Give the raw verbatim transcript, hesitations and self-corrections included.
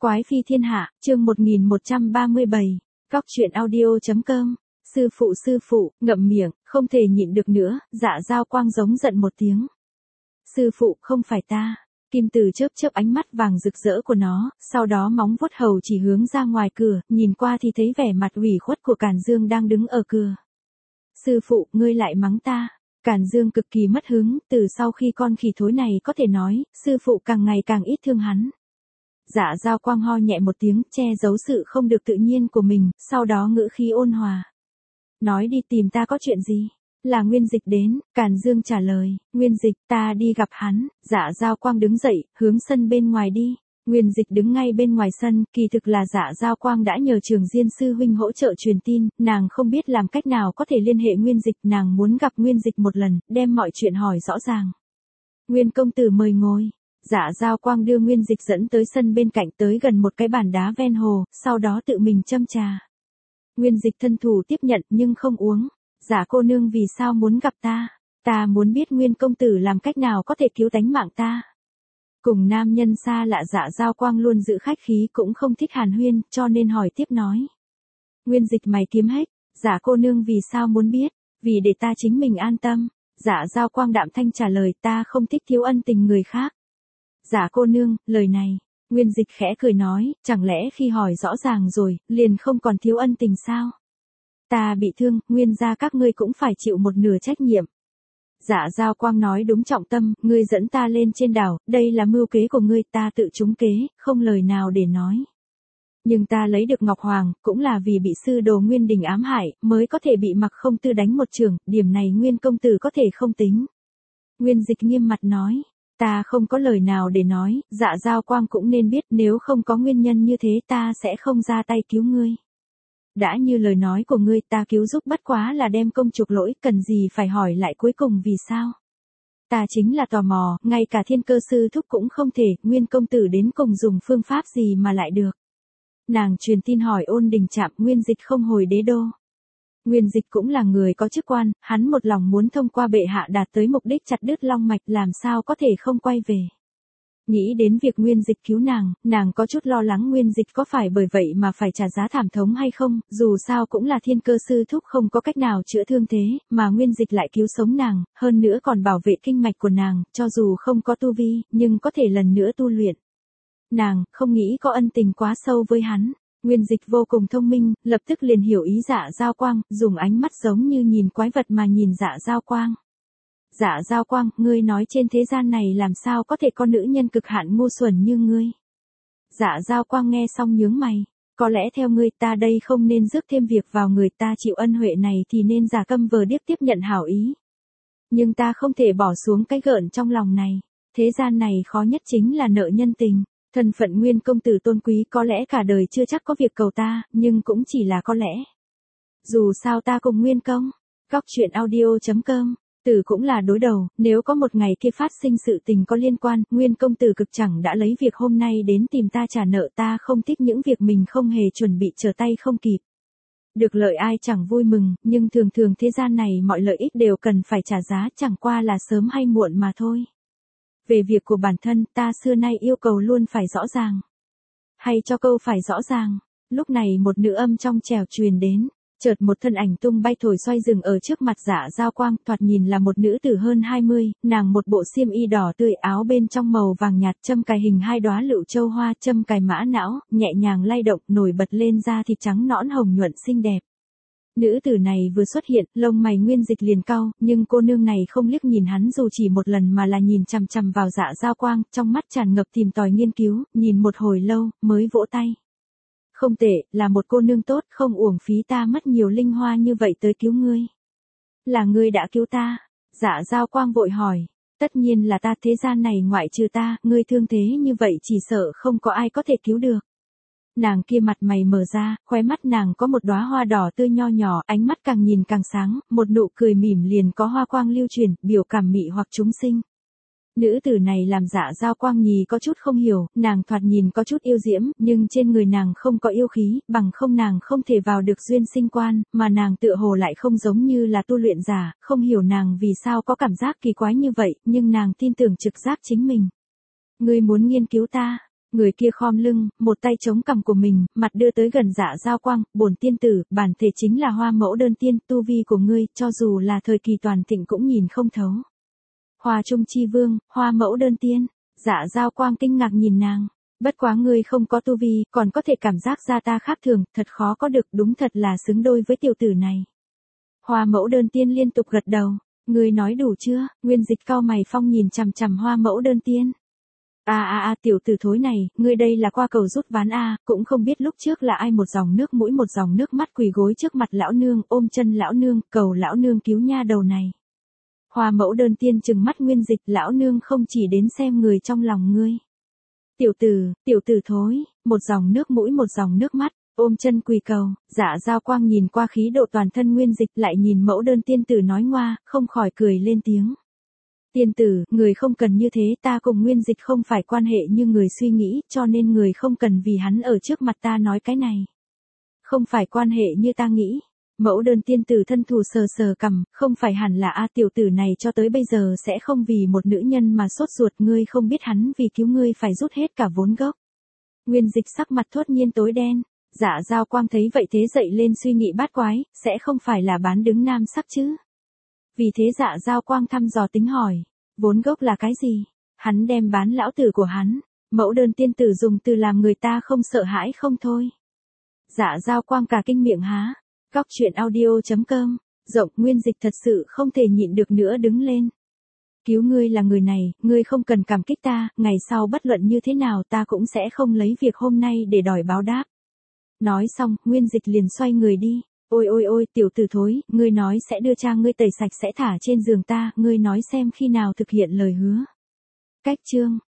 Quái phi thiên hạ, chương một nghìn một trăm ba mươi bảy, Góc truyện audio chấm com. Sư phụ sư phụ, ngậm miệng, không thể nhịn được nữa, Dạ Dao Quang giống giận một tiếng. Sư phụ, không phải ta. Kim Từ chớp chớp ánh mắt vàng rực rỡ của nó, sau đó móng vuốt hầu chỉ hướng ra ngoài cửa, nhìn qua thì thấy vẻ mặt ủy khuất của Càn Dương đang đứng ở cửa. Sư phụ, ngươi lại mắng ta. Càn Dương cực kỳ mất hứng, từ sau khi con khỉ thối này có thể nói, sư phụ càng ngày càng ít thương hắn. Dạ Dao Quang ho nhẹ một tiếng, che giấu sự không được tự nhiên của mình, sau đó ngữ khí ôn hòa. Nói đi, tìm ta có chuyện gì? Là Nguyên Dịch đến, Càn Dương trả lời. Nguyên Dịch, ta đi gặp hắn. Dạ Dao Quang đứng dậy, hướng sân bên ngoài đi. Nguyên Dịch đứng ngay bên ngoài sân, kỳ thực là Dạ Dao Quang đã nhờ Trường Diên sư huynh hỗ trợ truyền tin, nàng không biết làm cách nào có thể liên hệ Nguyên Dịch, nàng muốn gặp Nguyên Dịch một lần, đem mọi chuyện hỏi rõ ràng. Nguyên công tử mời ngồi. Dạ Dao Quang đưa Nguyên Dịch dẫn tới sân bên cạnh, tới gần một cái bàn đá ven hồ, sau đó tự mình châm trà. Nguyên Dịch thân thủ tiếp nhận nhưng không uống. Dạ cô nương vì sao muốn gặp ta? Ta muốn biết Nguyên công tử làm cách nào có thể cứu tánh mạng ta. Cùng nam nhân xa lạ Dạ Dao Quang luôn giữ khách khí, cũng không thích hàn huyên, cho nên hỏi tiếp nói. Nguyên Dịch mày kiếm hết. Dạ cô nương vì sao muốn biết? Vì để ta chính mình an tâm. Dạ Dao Quang đạm thanh trả lời, ta không thích thiếu ân tình người khác. Dạ cô nương, lời này. Nguyên Dịch khẽ cười nói, chẳng lẽ khi hỏi rõ ràng rồi, liền không còn thiếu ân tình sao? Ta bị thương, Nguyên gia các ngươi cũng phải chịu một nửa trách nhiệm. Dạ Dao Quang nói đúng trọng tâm, ngươi dẫn ta lên trên đảo, đây là mưu kế của ngươi, ta tự trúng kế, không lời nào để nói. Nhưng ta lấy được Ngọc Hoàng, cũng là vì bị sư đồ Nguyên Đình ám hại, mới có thể bị Mặc Không Tư đánh một trường, điểm này Nguyên công tử có thể không tính. Nguyên Dịch nghiêm mặt nói. Ta không có lời nào để nói, Dạ Dao Quang cũng nên biết, nếu không có nguyên nhân như thế ta sẽ không ra tay cứu ngươi. Đã như lời nói của ngươi, ta cứu giúp bất quá là đem công chuộc lỗi, cần gì phải hỏi lại cuối cùng vì sao. Ta chính là tò mò, ngay cả Thiên Cơ sư thúc cũng không thể, Nguyên công tử đến cùng dùng phương pháp gì mà lại được. Nàng truyền tin hỏi Ôn Đình Trạm, Nguyên Dịch không hồi đế đô. Nguyên Dịch cũng là người có chức quan, hắn một lòng muốn thông qua bệ hạ đạt tới mục đích chặt đứt long mạch, làm sao có thể không quay về. Nghĩ đến việc Nguyên Dịch cứu nàng, nàng có chút lo lắng Nguyên Dịch có phải bởi vậy mà phải trả giá thảm thống hay không, dù sao cũng là Thiên Cơ sư thúc không có cách nào chữa thương thế, mà Nguyên Dịch lại cứu sống nàng, hơn nữa còn bảo vệ kinh mạch của nàng, cho dù không có tu vi, nhưng có thể lần nữa tu luyện. Nàng không nghĩ có ân tình quá sâu với hắn. Nguyên Dịch vô cùng thông minh, lập tức liền hiểu ý Dạ Dao Quang, dùng ánh mắt giống như nhìn quái vật mà nhìn Dạ Dao Quang. Dạ Dao Quang, ngươi nói trên thế gian này làm sao có thể có nữ nhân cực hạn ngu xuẩn như ngươi. Dạ Dao Quang nghe xong nhướng mày, có lẽ theo ngươi ta đây không nên rước thêm việc vào người, ta chịu ân huệ này thì nên giả câm vờ điếc tiếp nhận hảo ý. Nhưng ta không thể bỏ xuống cái gợn trong lòng này, thế gian này khó nhất chính là nợ nhân tình. Thân phận Nguyên công tử tôn quý có lẽ cả đời chưa chắc có việc cầu ta, nhưng cũng chỉ là có lẽ. Dù sao ta cùng Nguyên công. Góc truyện audio chấm com. Tử cũng là đối đầu, nếu có một ngày kia phát sinh sự tình có liên quan, Nguyên công tử cực chẳng đã lấy việc hôm nay đến tìm ta trả nợ, ta không thích những việc mình không hề chuẩn bị trở tay không kịp. Được lợi ai chẳng vui mừng, nhưng thường thường thế gian này mọi lợi ích đều cần phải trả giá, chẳng qua là sớm hay muộn mà thôi. Về việc của bản thân, ta xưa nay yêu cầu luôn phải rõ ràng. Hay cho câu phải rõ ràng. Lúc này một nữ âm trong trẻo truyền đến, chợt một thân ảnh tung bay thổi xoay dừng ở trước mặt Dạ Dao Quang, thoạt nhìn là một nữ tử hơn hai mươi, nàng một bộ xiêm y đỏ tươi, áo bên trong màu vàng nhạt, châm cài hình hai đóa lựu châu hoa, châm cài mã não, nhẹ nhàng lay động, nổi bật lên da thịt trắng nõn hồng nhuận xinh đẹp. Nữ tử này vừa xuất hiện, lông mày Nguyên Dịch liền cau, nhưng cô nương này không liếc nhìn hắn dù chỉ một lần mà là nhìn chằm chằm vào Dạ Dao Quang, trong mắt tràn ngập tìm tòi nghiên cứu, nhìn một hồi lâu, mới vỗ tay. Không tệ, là một cô nương tốt, không uổng phí ta mất nhiều linh hoa như vậy tới cứu ngươi. Là ngươi đã cứu ta? Dạ Dao Quang vội hỏi. Tất nhiên là ta, thế gian này ngoại trừ ta, ngươi thương thế như vậy chỉ sợ không có ai có thể cứu được. Nàng kia mặt mày mở ra, khóe mắt nàng có một đóa hoa đỏ tươi nho nhỏ, ánh mắt càng nhìn càng sáng, một nụ cười mỉm liền có hoa quang lưu truyền, biểu cảm mị hoặc chúng sinh. Nữ tử này làm Dạ Dao Quang nhì có chút không hiểu, nàng thoạt nhìn có chút yêu diễm, nhưng trên người nàng không có yêu khí, bằng không nàng không thể vào được duyên sinh quan, mà nàng tựa hồ lại không giống như là tu luyện giả, không hiểu nàng vì sao có cảm giác kỳ quái như vậy, nhưng nàng tin tưởng trực giác chính mình. Ngươi muốn nghiên cứu ta? Người kia khom lưng, một tay chống cằm của mình, mặt đưa tới gần Dạ Giao Quang, bổn tiên tử, bản thể chính là Hoa Mẫu Đơn Tiên, tu vi của ngươi, cho dù là thời kỳ toàn thịnh cũng nhìn không thấu. Hoa Trung Chi Vương, Hoa Mẫu Đơn Tiên, Dạ Giao Quang kinh ngạc nhìn nàng. Bất quá ngươi không có tu vi, còn có thể cảm giác ra ta khác thường, thật khó có được, đúng thật là xứng đôi với tiểu tử này. Hoa Mẫu Đơn Tiên liên tục gật đầu. Ngươi nói đủ chưa? Nguyên Dịch cau mày phong nhìn chằm chằm Hoa Mẫu Đơn Tiên. A a a tiểu tử thối này, ngươi đây là qua cầu rút ván a, cũng không biết lúc trước là ai một dòng nước mũi một dòng nước mắt quỳ gối trước mặt lão nương, ôm chân lão nương, cầu lão nương cứu nha đầu này. Hoa Mẫu Đơn Tiên trừng mắt Nguyên Dịch, lão nương không chỉ đến xem người trong lòng ngươi. Tiểu tử, tiểu tử thối, một dòng nước mũi một dòng nước mắt, ôm chân quỳ cầu. Dạ Giao Quang nhìn qua khí độ toàn thân Nguyên Dịch, lại nhìn Mẫu Đơn Tiên tử nói ngoa, không khỏi cười lên tiếng. Tiên tử, người không cần như thế, ta cùng Nguyên Dịch không phải quan hệ như người suy nghĩ, cho nên người không cần vì hắn ở trước mặt ta nói cái này. Không phải quan hệ như ta nghĩ. Mẫu Đơn Tiên tử thân thù sờ sờ cằm, không phải hẳn là a tiểu tử này cho tới bây giờ sẽ không vì một nữ nhân mà sốt ruột, ngươi không biết hắn vì cứu ngươi phải rút hết cả vốn gốc. Nguyên Dịch sắc mặt thốt nhiên tối đen. Dạ Giao Quang thấy vậy thế dậy lên suy nghĩ bát quái, sẽ không phải là bán đứng nam sắc chứ. Vì thế Dạ Giao Quang thăm dò tính hỏi, vốn gốc là cái gì? Hắn đem bán lão tử của hắn. Mẫu Đơn Tiên tử dùng từ làm người ta không sợ hãi không thôi. Dạ Giao Quang cả kinh miệng há. Góc truyện audio chấm com, rộng. Nguyên Dịch thật sự không thể nhịn được nữa đứng lên. Cứu ngươi là người này, ngươi không cần cảm kích ta, ngày sau bất luận như thế nào ta cũng sẽ không lấy việc hôm nay để đòi báo đáp. Nói xong, Nguyên Dịch liền xoay người đi. Ôi ôi ôi, tiểu tử thối, ngươi nói sẽ đưa cha ngươi tẩy sạch sẽ thả trên giường ta, ngươi nói xem khi nào thực hiện lời hứa. Cách chương